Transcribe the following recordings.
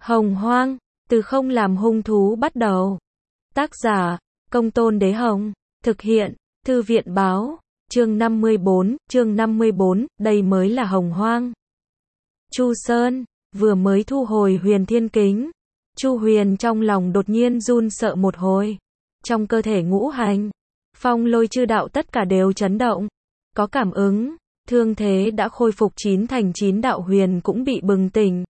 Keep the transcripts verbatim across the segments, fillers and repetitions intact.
Hồng Hoang, từ không làm hung thú bắt đầu. Tác giả, Công Tôn Đế Hồng. Thực hiện, Thư viện Báo. Chương năm mươi bốn, chương năm mươi bốn, đây mới là Hồng Hoang. Chu Sơn, vừa mới thu hồi Huyền Thiên Kính. Chu Huyền trong lòng đột nhiên run sợ một hồi. Trong cơ thể ngũ hành, phong lôi chư đạo tất cả đều chấn động. Có cảm ứng, thương thế đã khôi phục chín thành chín đạo huyền cũng bị bừng tỉnh.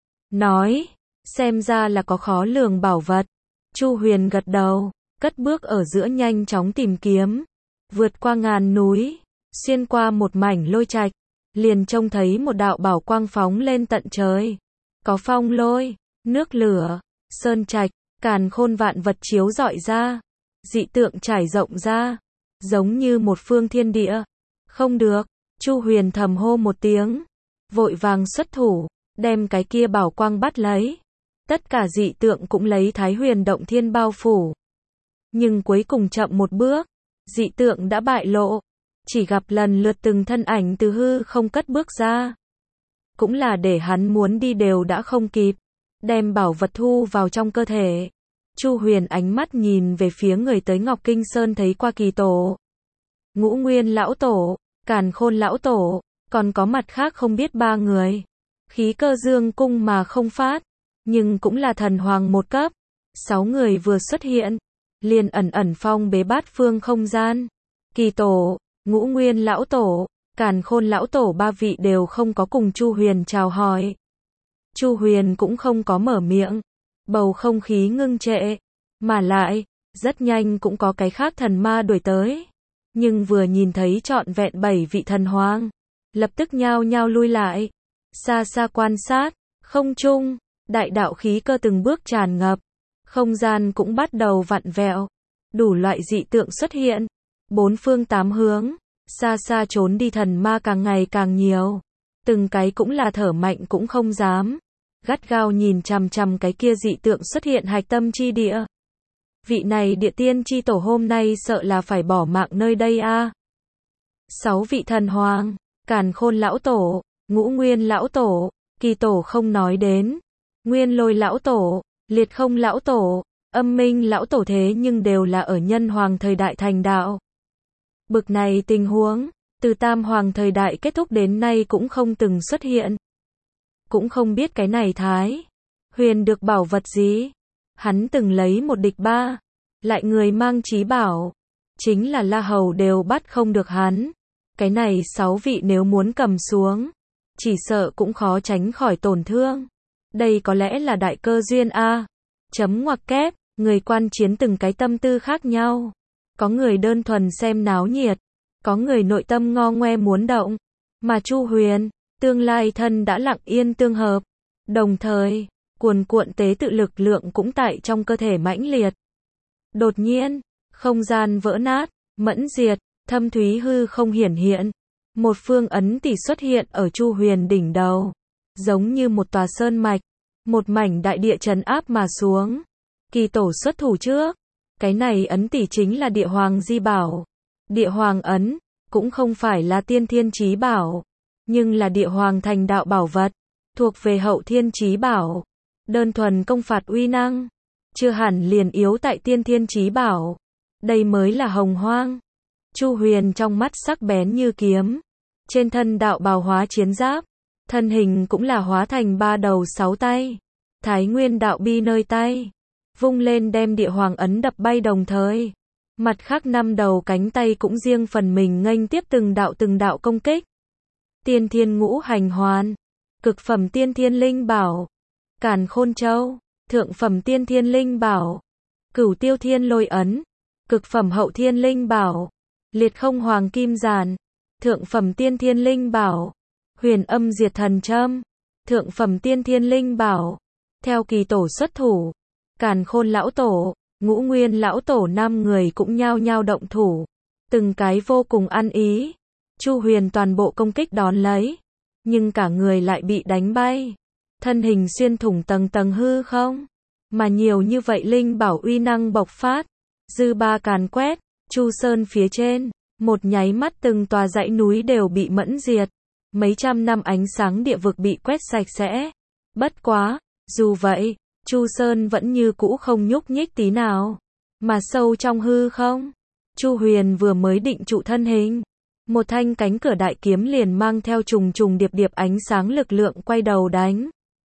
Nói, xem ra là có khó lường bảo vật. Chu Huyền gật đầu, cất bước ở giữa nhanh chóng tìm kiếm. Vượt qua ngàn núi, xuyên qua một mảnh lôi trạch, liền trông thấy một đạo bảo quang phóng lên tận trời. Có phong lôi, nước lửa, sơn trạch, càn khôn vạn vật chiếu rọi ra, dị tượng trải rộng ra, giống như một phương thiên địa. Không được, Chu Huyền thầm hô một tiếng, vội vàng xuất thủ, đem cái kia bảo quang bắt lấy. Tất cả dị tượng cũng lấy Thái Huyền Động Thiên bao phủ. Nhưng cuối cùng chậm một bước, dị tượng đã bại lộ, chỉ gặp lần lượt từng thân ảnh từ hư không cất bước ra. Cũng là để hắn muốn đi đều đã không kịp, đem bảo vật thu vào trong cơ thể. Chu Huyền ánh mắt nhìn về phía người tới Ngọc Kinh Sơn thấy qua Kỳ Tổ, Ngũ Nguyên Lão Tổ, Càn Khôn Lão Tổ, còn có mặt khác không biết ba người. Khí cơ dương cung mà không phát, nhưng cũng là thần hoàng một cấp. Sáu người vừa xuất hiện, liền ẩn ẩn phong bế bát phương không gian. Kỳ Tổ, Ngũ Nguyên Lão Tổ, Càn Khôn Lão Tổ ba vị đều không có cùng Chu Huyền chào hỏi. Chu Huyền cũng không có mở miệng, bầu không khí ngưng trệ, mà lại, rất nhanh cũng có cái khác thần ma đuổi tới. Nhưng vừa nhìn thấy trọn vẹn bảy vị thần hoàng, lập tức nhao nhao lui lại, xa xa quan sát, không trung, đại đạo khí cơ từng bước tràn ngập, không gian cũng bắt đầu vặn vẹo, đủ loại dị tượng xuất hiện, bốn phương tám hướng, xa xa trốn đi thần ma càng ngày càng nhiều, từng cái cũng là thở mạnh cũng không dám, gắt gao nhìn chằm chằm cái kia dị tượng xuất hiện hạch tâm chi địa. Vị này địa tiên chi tổ hôm nay sợ là phải bỏ mạng nơi đây a. À. Sáu vị thần hoàng, Càn Khôn Lão Tổ, Ngũ Nguyên Lão Tổ, Kỳ Tổ không nói đến, Nguyên Lôi Lão Tổ, Liệt Không Lão Tổ, Âm Minh Lão Tổ thế nhưng đều là ở nhân hoàng thời đại thành đạo. Bực này tình huống, từ Tam Hoàng thời đại kết thúc đến nay cũng không từng xuất hiện. Cũng không biết cái này Thái Huyền được bảo vật gì. Hắn từng lấy một địch ba, lại người mang chí bảo, chính là La Hầu đều bắt không được hắn. Cái này sáu vị nếu muốn cầm xuống, chỉ sợ cũng khó tránh khỏi tổn thương. Đây có lẽ là đại cơ duyên a. Chấm ngoặc kép, người quan chiến từng cái tâm tư khác nhau. Có người đơn thuần xem náo nhiệt, có người nội tâm ngo ngoe muốn động. Mà Chu Huyền, tương lai thân đã lặng yên tương hợp. Đồng thời, cuồn cuộn tế tự lực lượng cũng tại trong cơ thể mãnh liệt. Đột nhiên, không gian vỡ nát, mẫn diệt, thâm thúy hư không hiển hiện. Một phương ấn tỷ xuất hiện ở Chu Huyền đỉnh đầu, giống như một tòa sơn mạch, một mảnh đại địa trấn áp mà xuống. Kỳ Tổ xuất thủ trước, cái này ấn tỷ chính là địa hoàng di bảo. Địa hoàng ấn, cũng không phải là tiên thiên chí bảo, nhưng là địa hoàng thành đạo bảo vật, thuộc về hậu thiên chí bảo. Đơn thuần công phạt uy năng, chưa hẳn liền yếu tại tiên thiên chí bảo. Đây mới là Hồng Hoang. Chu Huyền trong mắt sắc bén như kiếm, trên thân đạo bào hóa chiến giáp, thân hình cũng là hóa thành ba đầu sáu tay, Thái Nguyên đạo bi nơi tay, vung lên đem địa hoàng ấn đập bay đồng thời. Mặt khác năm đầu cánh tay cũng riêng phần mình nghênh tiếp từng đạo từng đạo công kích. Tiên thiên ngũ hành hoàn, cực phẩm tiên thiên linh bảo, Càn Khôn Châu, thượng phẩm tiên thiên linh bảo, Cửu Tiêu Thiên Lôi ấn, cực phẩm hậu thiên linh bảo, Liệt Không Hoàng Kim Giản, thượng phẩm tiên thiên linh bảo, Huyền Âm Diệt Thần Châm, thượng phẩm tiên thiên linh bảo. Theo Kỳ Tổ xuất thủ, Càn Khôn Lão Tổ, Ngũ Nguyên Lão Tổ năm người cũng nhao nhao động thủ, từng cái vô cùng ăn ý. Chu Huyền toàn bộ công kích đón lấy, nhưng cả người lại bị đánh bay, thân hình xuyên thủng tầng tầng hư không, mà nhiều như vậy linh bảo uy năng bộc phát, dư ba càn quét, Chu Sơn phía trên, một nháy mắt từng tòa dãy núi đều bị mẫn diệt, mấy trăm năm ánh sáng địa vực bị quét sạch sẽ. Bất quá, Dù vậy, Chu Sơn vẫn như cũ không nhúc nhích tí nào, mà sâu trong hư không, Chu Huyền vừa mới định trụ thân hình, một thanh cánh cửa đại kiếm liền mang theo trùng trùng điệp điệp ánh sáng lực lượng quay đầu đánh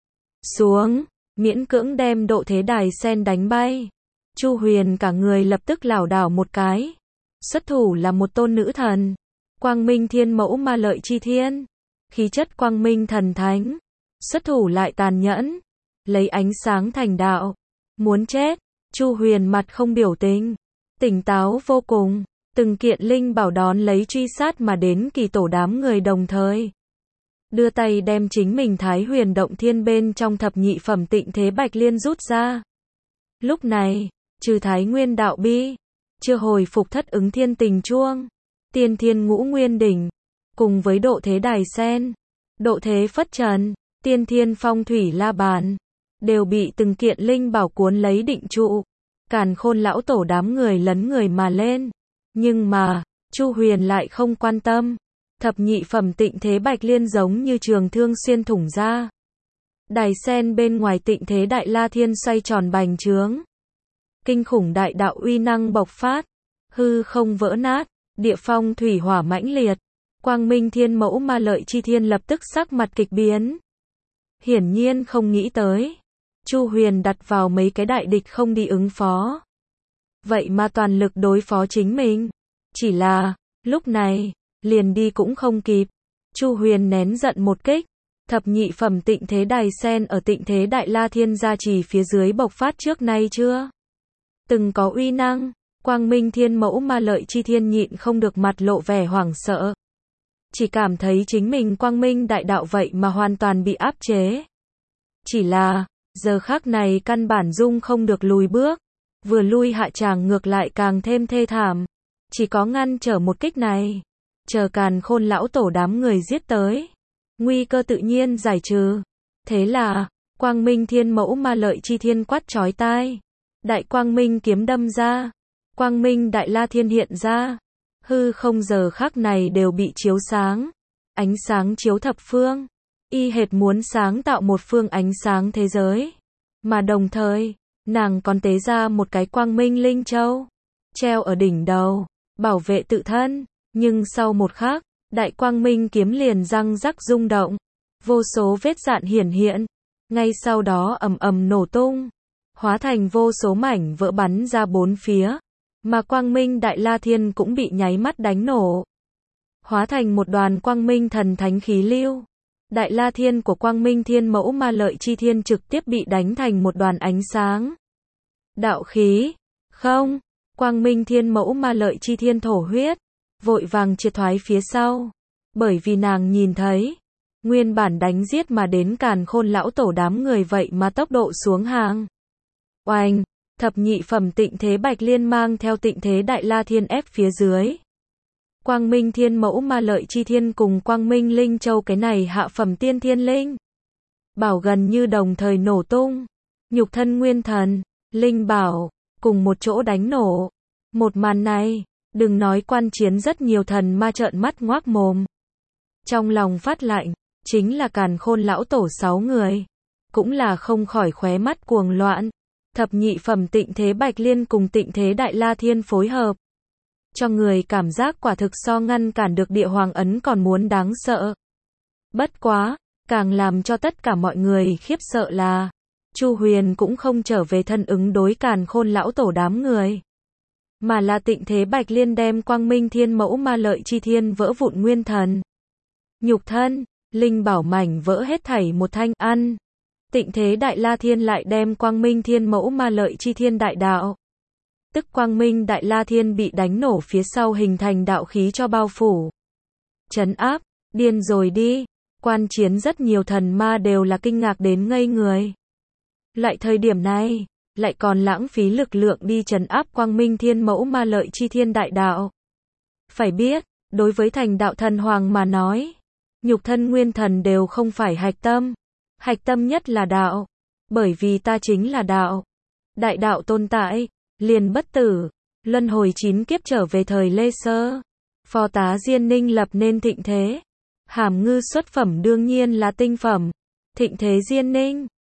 xuống, miễn cưỡng đem độ thế đài sen đánh bay. Chu Huyền cả người lập tức lảo đảo một cái. Xuất thủ là một tôn nữ thần, Quang Minh Thiên Mẫu Ma Lợi Chi Thiên, khí chất quang minh thần thánh, xuất thủ lại tàn nhẫn, lấy ánh sáng thành đạo, muốn chết. Chu Huyền mặt không biểu tình, tỉnh táo vô cùng, từng kiện linh bảo đón lấy truy sát mà đến kỳ tổ đám người đồng thời. Đưa tay đem chính mình Thái Huyền Động Thiên bên trong thập nhị phẩm Tịnh Thế Bạch Liên rút ra. Lúc này, trừ Thái Nguyên Đạo Bi, chưa hồi phục Thất Ứng Thiên Tình Chuông, Tiên Thiên Ngũ Nguyên Đỉnh, cùng với độ thế đài sen, độ thế phất trần, Tiên Thiên Phong Thủy La Bàn, đều bị từng kiện linh bảo cuốn lấy định trụ. Càn Khôn lão tổ đám người lấn người mà lên, nhưng mà Chu Huyền lại không quan tâm. Thập nhị phẩm Tịnh Thế Bạch Liên giống như trường thương xuyên thủng ra. Đài sen bên ngoài Tịnh Thế Đại La Thiên xoay tròn bành trướng. Kinh khủng đại đạo uy năng bộc phát, hư không vỡ nát, địa phong thủy hỏa mãnh liệt. Quang Minh Thiên Mẫu Ma Lợi Chi Thiên lập tức sắc mặt kịch biến. Hiển nhiên không nghĩ tới, Chu Huyền đặt vào mấy cái đại địch không đi ứng phó, vậy mà toàn lực đối phó chính mình. Chỉ là, lúc này, liền đi cũng không kịp. Chu Huyền nén giận một kích, thập nhị phẩm Tịnh Thế Đài sen ở Tịnh Thế Đại La Thiên gia trì phía dưới bộc phát trước nay chưa từng có uy năng. Quang Minh Thiên Mẫu Ma Lợi Chi Thiên nhịn không được mặt lộ vẻ hoảng sợ, chỉ cảm thấy chính mình quang minh đại đạo vậy mà hoàn toàn bị áp chế. Chỉ là, giờ khắc này căn bản dung không được lùi bước, vừa lui hạ tràng ngược lại càng thêm thê thảm. Chỉ có ngăn trở một kích này, chờ Càn Khôn lão tổ đám người giết tới, nguy cơ tự nhiên giải trừ. Thế là, Quang Minh Thiên Mẫu Ma Lợi Chi Thiên quát chói tai, Đại Quang Minh kiếm đâm ra, Quang Minh Đại La Thiên hiện ra, hư không giờ khắc này đều bị chiếu sáng, ánh sáng chiếu thập phương, y hệt muốn sáng tạo một phương ánh sáng thế giới. Mà đồng thời, nàng còn tế ra một cái Quang Minh Linh Châu, treo ở đỉnh đầu, bảo vệ tự thân. Nhưng sau một khắc, Đại Quang Minh kiếm liền răng rắc rung động, vô số vết rạn hiển hiện, ngay sau đó ầm ầm nổ tung, hóa thành vô số mảnh vỡ bắn ra bốn phía, mà Quang Minh Đại La Thiên cũng bị nháy mắt đánh nổ, hóa thành một đoàn Quang Minh thần thánh khí lưu. Đại La Thiên của Quang Minh Thiên Mẫu Ma Lợi Chi Thiên trực tiếp bị đánh thành một đoàn ánh sáng. Đạo khí, không, Quang Minh Thiên Mẫu Ma Lợi Chi Thiên thổ huyết, vội vàng triệt thoái phía sau, bởi vì nàng nhìn thấy, nguyên bản đánh giết mà đến Càn Khôn lão tổ đám người vậy mà tốc độ xuống hàng. Oanh, thập nhị phẩm Tịnh Thế Bạch Liên mang theo Tịnh Thế Đại La Thiên ép phía dưới. Quang Minh Thiên Mẫu Ma Lợi Chi Thiên cùng Quang Minh Linh Châu cái này hạ phẩm tiên thiên linh bảo gần như đồng thời nổ tung, nhục thân nguyên thần, linh bảo, cùng một chỗ đánh nổ. Một màn này, đừng nói quan chiến rất nhiều thần ma trợn mắt ngoác mồm. Trong lòng phát lạnh, chính là Càn Khôn lão tổ sáu người, cũng là không khỏi khóe mắt cuồng loạn. Thập nhị phẩm Tịnh Thế Bạch Liên cùng Tịnh Thế Đại La Thiên phối hợp, cho người cảm giác quả thực so ngăn cản được địa hoàng ấn còn muốn đáng sợ. Bất quá, càng làm cho tất cả mọi người khiếp sợ là, Chu Huyền cũng không trở về thân ứng đối Càn Khôn lão tổ đám người, mà là Tịnh Thế Bạch Liên đem Quang Minh Thiên Mẫu Ma Lợi Chi Thiên vỡ vụn nguyên thần, nhục thân, linh bảo mảnh vỡ hết thảy một thanh ăn. Tịnh Thế Đại La Thiên lại đem Quang Minh Thiên Mẫu Ma Lợi Chi Thiên đại đạo, tức Quang Minh Đại La Thiên bị đánh nổ phía sau hình thành đạo khí cho bao phủ, trấn áp. Điên rồi đi. Quan chiến rất nhiều thần ma đều là kinh ngạc đến ngây người. Lại thời điểm này, lại còn lãng phí lực lượng đi trấn áp Quang Minh Thiên Mẫu Ma Lợi Chi Thiên đại đạo. Phải biết, đối với thành đạo thần hoàng mà nói, nhục thân nguyên thần đều không phải hạch tâm. Hạch tâm nhất là đạo. Bởi vì ta chính là đạo. Đại đạo tồn tại, liền bất tử. Luân hồi chín kiếp trở về thời Lê Sơ. Phó tá Diên Ninh lập nên thịnh thế. Hàm ngư xuất phẩm đương nhiên là tinh phẩm. Thịnh thế Diên Ninh.